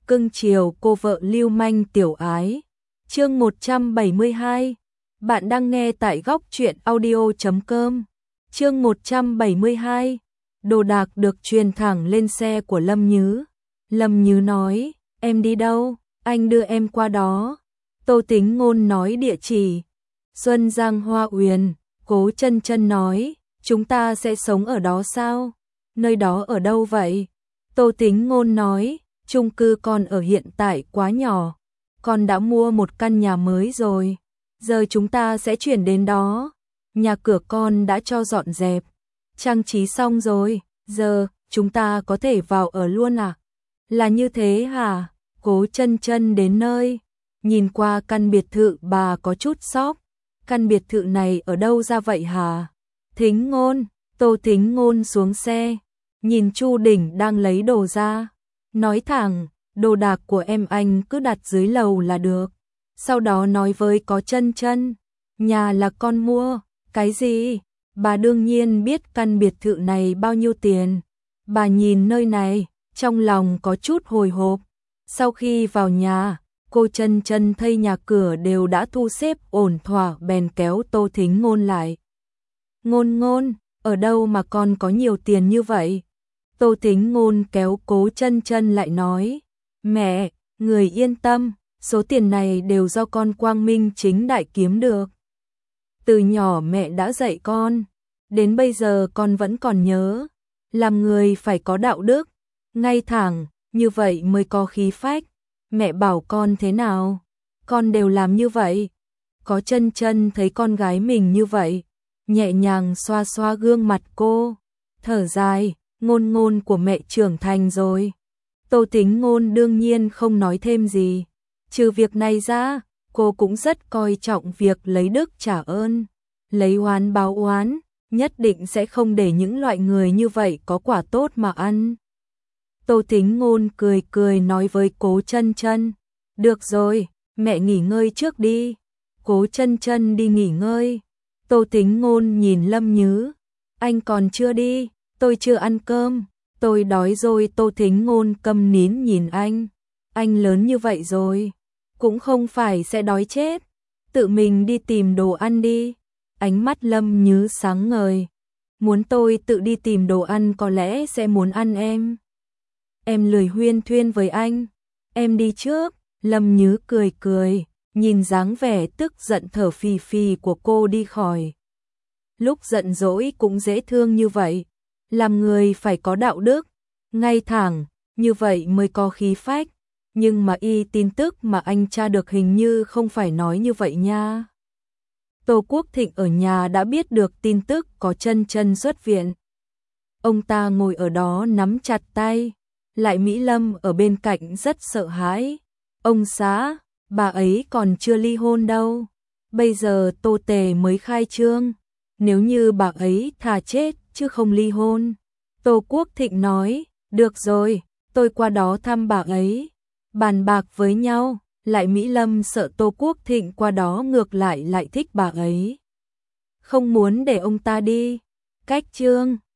cưng chiều cô vợ lưu manh tiểu ái. Chương 172. Bạn đang nghe tại góc truyện audio.com. Chương 172. Đồ đạc được truyền thẳng lên xe của Lâm Nhứ. Lâm Nhứ nói, em đi đâu? Anh đưa em qua đó. Tô Tính Ngôn nói địa chỉ. Xuân Giang Hoa Uyển. Cố Chân Chân nói, chúng ta sẽ sống ở đó sao? Nơi đó ở đâu vậy? Tô Tính Ngôn nói, chung cư con ở hiện tại quá nhỏ. Con đã mua một căn nhà mới rồi. Giờ chúng ta sẽ chuyển đến đó. Nhà cửa con đã cho dọn dẹp, trang trí xong rồi. Giờ chúng ta có thể vào ở luôn à? Là như thế hả? Cố Chân Chân đến nơi, nhìn qua căn biệt thự bà có chút sốc. Căn biệt thự này ở đâu ra vậy hả? Thính Ngôn. Tô Thính Ngôn xuống xe, nhìn Chu Đỉnh đang lấy đồ ra, nói thẳng, đồ đạc của em anh cứ đặt dưới lầu là được. Sau đó nói với Có Chân Chân, nhà là con mua. Cái gì? Bà đương nhiên biết căn biệt thự này bao nhiêu tiền. Bà nhìn nơi này, trong lòng có chút hồi hộp. Sau khi vào nhà, cô Chân Chân thấy nhà cửa đều đã thu xếp ổn thỏa, bèn kéo Tô Thính Ngôn lại. Ngôn Ngôn, ở đâu mà con có nhiều tiền như vậy? Tô Thính Ngôn kéo Cố Chân Chân lại nói, mẹ, người yên tâm, số tiền này đều do con quang minh chính đại kiếm được. Từ nhỏ mẹ đã dạy con, đến bây giờ con vẫn còn nhớ, làm người phải có đạo đức, ngay thẳng, như vậy mới có khí phách. Mẹ bảo con thế nào, con đều làm như vậy. Có Chân Chân thấy con gái mình như vậy, nhẹ nhàng xoa xoa gương mặt cô, thở dài, Ngôn Ngôn của mẹ trưởng thành rồi. Tô Thính Ngôn đương nhiên không nói thêm gì. Trừ việc này ra, cô cũng rất coi trọng việc lấy đức trả ơn, lấy oán báo oán, nhất định sẽ không để những loại người như vậy có quả tốt mà ăn. Tô Thính Ngôn cười cười nói với Cố Chân Chân, được rồi, mẹ nghỉ ngơi trước đi. Cố Chân Chân đi nghỉ ngơi. Tô Thính Ngôn nhìn Lâm Nhứ, anh còn chưa đi, tôi chưa ăn cơm, tôi đói rồi. Tô Thính Ngôn câm nín nhìn anh lớn như vậy rồi, cũng không phải sẽ đói chết, tự mình đi tìm đồ ăn đi. Ánh mắt Lâm Nhứ sáng ngời, muốn tôi tự đi tìm đồ ăn có lẽ sẽ muốn ăn em. Em lười huyên thuyên với anh, em đi trước. Lâm Nhứ cười cười, nhìn dáng vẻ tức giận thở phì phì của cô đi khỏi. Lúc giận dỗi cũng dễ thương như vậy, làm người phải có đạo đức, ngay thẳng, như vậy mới có khí phách. Nhưng mà tin tức mà anh tra được hình như không phải nói như vậy nha. Tô Quốc Thịnh ở nhà đã biết được tin tức Có Chân Chân xuất viện. Ông ta ngồi ở đó nắm chặt tay, lại Mỹ Lâm ở bên cạnh rất sợ hãi. Ông xã, bà ấy còn chưa ly hôn đâu. Bây giờ Tô Tề mới khai trương. Nếu như bà ấy thà chết chứ không ly hôn. Tô Quốc Thịnh nói, được rồi, tôi qua đó thăm bà ấy, bàn bạc với nhau. Lại Mỹ Lâm sợ Tô Quốc Thịnh qua đó ngược lại thích bà ấy, không muốn để ông ta đi. Cách trương,